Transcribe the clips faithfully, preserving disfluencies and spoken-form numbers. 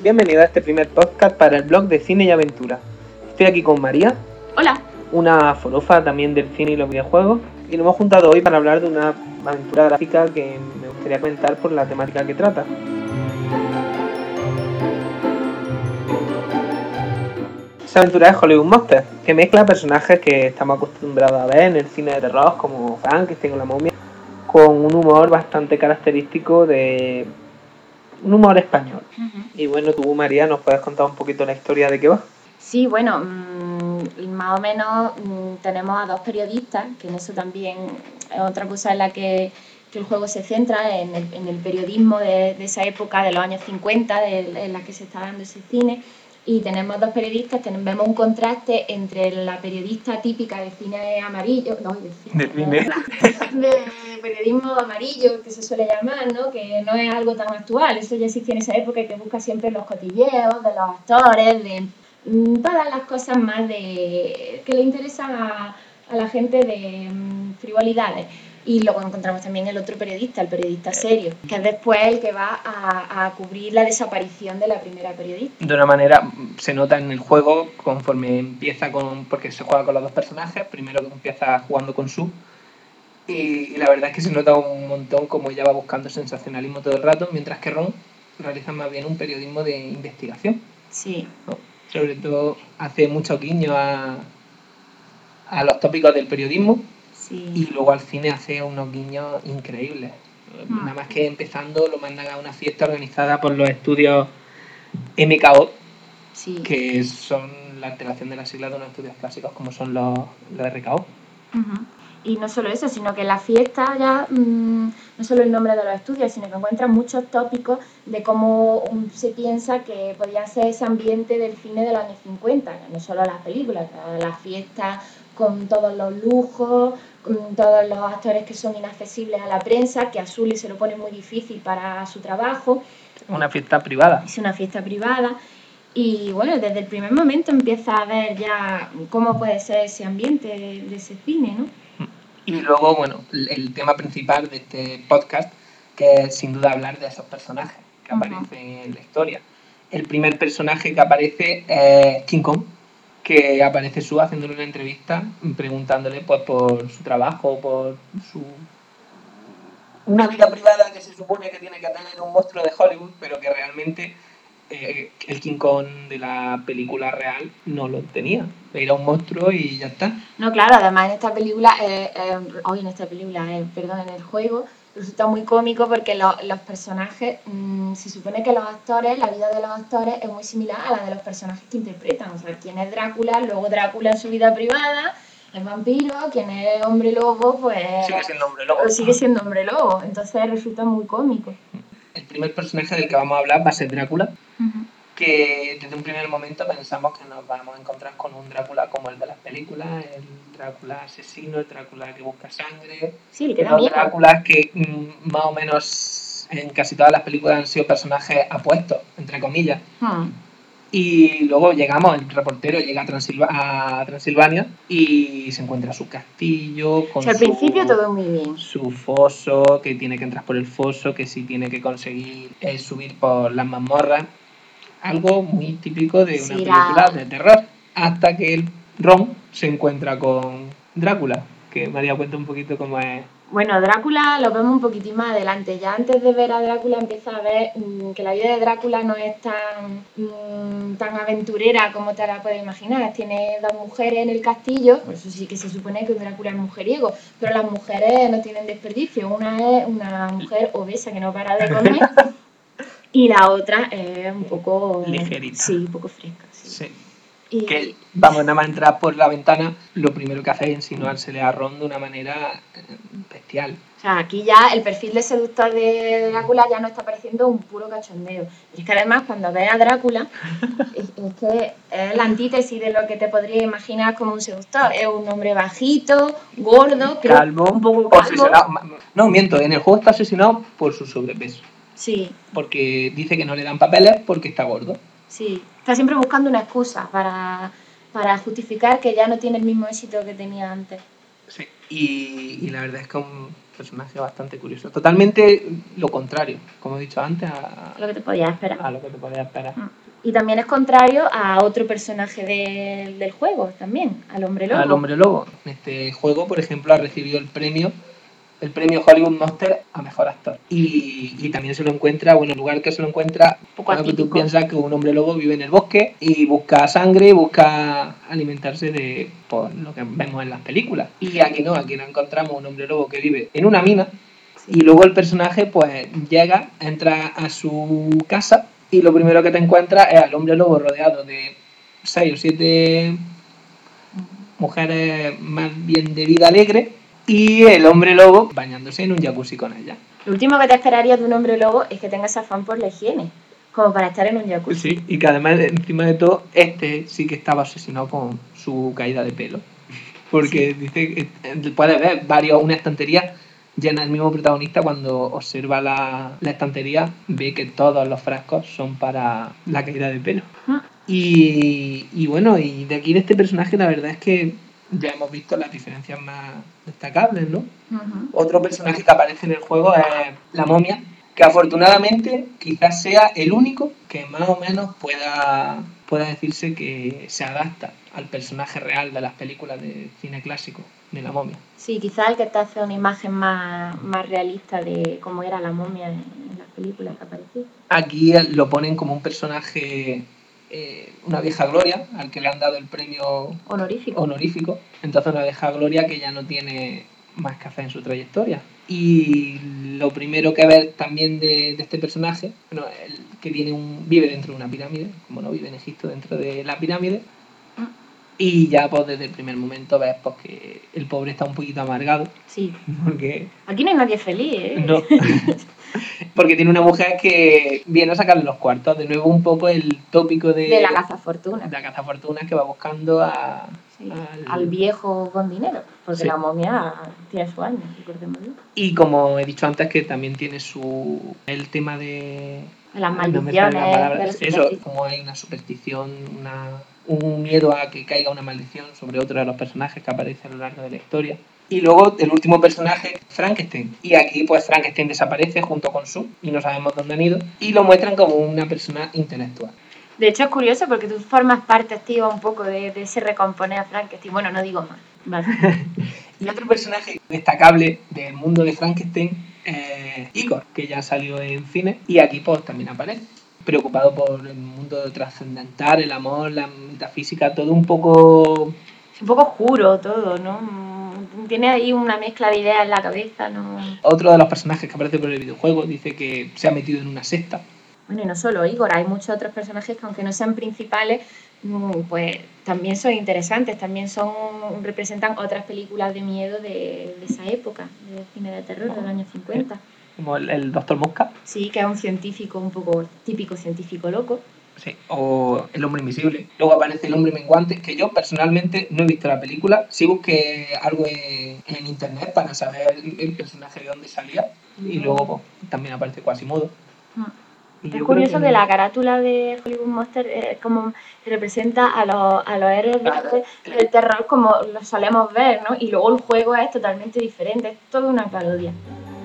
bienvenida a este primer podcast para el blog de Cine y Aventura. Estoy aquí con María. Hola. Una forofa también del cine y los videojuegos. Y nos hemos juntado hoy para hablar de una aventura gráfica que me gustaría comentar por la temática que trata. Esa aventura es Hollywood Monsters, que mezcla personajes que estamos acostumbrados a ver en el cine de terror, como Frankenstein o la momia, con un humor bastante característico de un humor español. Uh-huh. Y bueno, tú, María, ¿nos puedes contar un poquito la historia de qué va? Sí, bueno, mmm, más o menos mmm, tenemos a dos periodistas, que en eso también es otra cosa en la que, que el juego se centra, en el, en el periodismo de, de esa época, de los años cincuenta, de, en la que se está dando ese cine. Y tenemos dos periodistas, tenemos, vemos un contraste entre la periodista típica de cine amarillo, no, de cine, de, cine. de periodismo amarillo, que se suele llamar, ¿no? Que no es algo tan actual, eso ya existía en esa época y que busca siempre los cotilleos de los actores, de mm, todas las cosas más de que le interesan a, a la gente de mm, frivolidades. Y luego encontramos también el otro periodista, el periodista serio, que es después el que va a, a cubrir la desaparición de la primera periodista. De una manera, se nota en el juego conforme empieza con... porque se juega con los dos personajes, primero empieza jugando con Sue, y, y la verdad es que se nota un montón como ella va buscando sensacionalismo todo el rato, mientras que Ron realiza más bien un periodismo de investigación. Sí. ¿No? Sobre todo hace mucho guiño a, a los tópicos del periodismo. Sí. Y luego al cine hace unos guiños increíbles. Mm. Nada más que empezando lo mandan a una fiesta organizada por los estudios M K O, sí. que son la alteración de las siglas de unos estudios clásicos como son los, los R K O. Uh-huh. Y no solo eso, sino que en la fiesta ya mmm, no solo el nombre de los estudios, sino que encuentran muchos tópicos de cómo um, se piensa que podía ser ese ambiente del cine de los años cincuenta, no solo las películas, las fiestas con todos los lujos, con todos los actores que son inaccesibles a la prensa, que a Sully se lo pone muy difícil para su trabajo. Una fiesta privada. Es una fiesta privada. Y bueno, desde el primer momento empieza a ver ya cómo puede ser ese ambiente de, de ese cine, ¿no? Y luego, bueno, el tema principal de este podcast, que es sin duda hablar de esos personajes que uh-huh. aparecen en la historia. El primer personaje que aparece es King Kong, que aparece Sue haciéndole una entrevista preguntándole pues, por su trabajo, por su... una vida privada que se supone que tiene que tener un monstruo de Hollywood, pero que realmente eh, el King Kong de la película real no lo tenía. Era un monstruo y ya está. No, claro, además en esta película, eh, eh, hoy en esta película, eh, perdón, en el juego, resulta muy cómico porque lo, los personajes, mmm, se supone que los actores, la vida de los actores es muy similar a la de los personajes que interpretan. O sea, quién es Drácula, luego Drácula en su vida privada, el vampiro, quien es hombre lobo, pues... Sigue siendo hombre lobo. Sigue siendo hombre lobo, entonces resulta muy cómico. El primer personaje del que vamos a hablar va a ser Drácula, uh-huh. que desde un primer momento pensamos que nos vamos a encontrar con un Drácula como el de las películas, el Drácula asesino, el Drácula que busca sangre, sí, el que los Dráculas que mm, más o menos en casi todas las películas han sido personajes apuestos, entre comillas. Uh-huh. Y luego llegamos, el reportero llega a, Transilva- a Transilvania y se encuentra su castillo con o sea, al su, principio todo muy bien. Su foso, que tiene que entrar por el foso, que sí tiene que conseguir eh, subir por las mazmorras. Algo muy típico de una sí, película la... de terror. Hasta que el Ron se encuentra con Drácula, que María cuenta un poquito cómo es. Bueno, Drácula lo vemos un poquitín más adelante. Ya antes de ver a Drácula empieza a ver mmm, que la vida de Drácula no es tan, mmm, tan aventurera como te la puedes imaginar. Tiene dos mujeres en el castillo, por eso sí que se supone que Drácula es mujeriego, pero las mujeres no tienen desperdicio. Una es una mujer obesa que no para de comer y la otra es un poco... ligerita. Sí, un poco fresca. Sí. sí. Y... que vamos, nada más entrar por la ventana, lo primero que hace es insinuársele a Ron de una manera bestial. O sea, aquí ya el perfil de seductor de Drácula ya no está pareciendo un puro cachondeo. Y es que además cuando ves a Drácula, es, es que es la antítesis de lo que te podrías imaginar como un seductor. Es un hombre bajito, gordo, calvo, un poco calvo. No, miento, en el juego está asesinado por su sobrepeso. Sí. Porque dice que no le dan papeles porque está gordo. Sí, está siempre buscando una excusa para, para justificar que ya no tiene el mismo éxito que tenía antes. Sí, y, y la verdad es que es un personaje bastante curioso. Totalmente lo contrario, como he dicho antes, a, Lo que te podías esperar. a lo que te podías esperar. Y también es contrario a otro personaje de, del juego, también, al hombre lobo. Al hombre lobo. Este juego, por ejemplo, ha recibido el premio el premio Hollywood Monster a mejor actor. Y, y también se lo encuentra, bueno, el lugar que se lo encuentra, poco que tú piensas que un hombre lobo vive en el bosque y busca sangre, busca alimentarse de por lo que vemos en las películas. Y aquí no, aquí no encontramos un hombre lobo que vive en una mina. Sí. Y luego el personaje pues llega, entra a su casa y lo primero que te encuentras es al hombre lobo rodeado de seis o siete mujeres más bien de vida alegre y el hombre lobo bañándose en un jacuzzi con ella. Lo último que te esperaría de un hombre lobo es que tengas afán por la higiene, como para estar en un jacuzzi. Sí, y que además, encima de todo, este sí que estaba obsesionado con su caída de pelo. Porque sí. Dice que puedes ver varios, una estantería llena del mismo protagonista. Cuando observa la, la estantería, ve que todos los frascos son para la caída de pelo. ¿Mm? Y, y bueno, y de aquí de este personaje la verdad es que ya hemos visto las diferencias más destacables, ¿no? Uh-huh. Otro personaje que aparece en el juego es la momia, que afortunadamente quizás sea el único que más o menos pueda, pueda decirse que se adapta al personaje real de las películas de cine clásico, de la momia. Sí, quizás el que te hace una imagen más, más realista de cómo era la momia en, en las películas que aparecía. Aquí lo ponen como un personaje... Eh, una vieja gloria al que le han dado el premio honorífico. honorífico. Entonces una vieja gloria que ya no tiene más que hacer en su trayectoria. Y lo primero que ver también de, de este personaje, bueno, el que tiene un, vive dentro de una pirámide, como no vive en Egipto, dentro de la pirámide. Y ya pues desde el primer momento ves pues, que el pobre está un poquito amargado. Sí. Porque aquí no hay nadie feliz, ¿eh? No. Porque tiene una mujer que viene a sacarle los cuartos. De nuevo un poco el tópico de... De la cazafortuna. De la cazafortuna que va buscando a... Sí, al... al viejo con dinero. Porque sí. La momia tiene su año, recordémoslo. Y como he dicho antes, que también tiene su... El tema de... Las maldiciones. No palabras, eso, como hay una superstición, una, un miedo a que caiga una maldición sobre otro de los personajes que aparece a lo largo de la historia. Y luego el último personaje, Frankenstein. Y aquí pues Frankenstein desaparece junto con Sue y no sabemos dónde han ido. Y lo muestran como una persona intelectual. De hecho es curioso porque tú formas parte activa un poco de, de ese recomponer a Frankenstein. Bueno, no digo más. Vale. Y otro personaje destacable del mundo de Frankenstein es Igor, que ya salió en cine. Y aquí pues también aparece. Preocupado por el mundo trascendental, el amor, la metafísica, todo un poco... Un poco oscuro todo, ¿no? Tiene ahí una mezcla de ideas en la cabeza, ¿no? Otro de los personajes que aparece por el videojuego dice que se ha metido en una secta. Bueno, y no solo Igor, hay muchos otros personajes que aunque no sean principales, pues también son interesantes, también son representan otras películas de miedo de, de esa época, de cine de terror del año cincuenta. Como el, el Doctor Mosca. Sí, que es un científico un poco típico científico loco. Sí, o El hombre invisible. Luego aparece El hombre menguante, que yo personalmente no he visto la película. Sí busqué algo en, en internet para saber el, el personaje de dónde salía. Mm. Y luego pues, también aparece Quasimodo. Mm. Es curioso que... que la carátula de Hollywood Monster eh, como representa a los, a los héroes claro. del, del terror como los solemos ver, ¿no? Y luego el juego es totalmente diferente, es toda una parodia.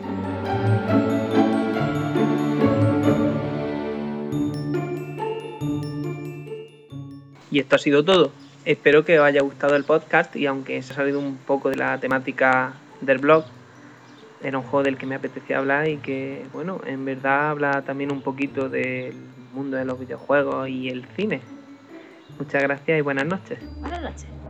Y esto ha sido todo. Espero que os haya gustado el podcast y aunque se ha salido un poco de la temática del blog, era un juego del que me apetecía hablar y que, bueno, en verdad habla también un poquito del mundo de los videojuegos y el cine. Muchas gracias y buenas noches. Buenas noches.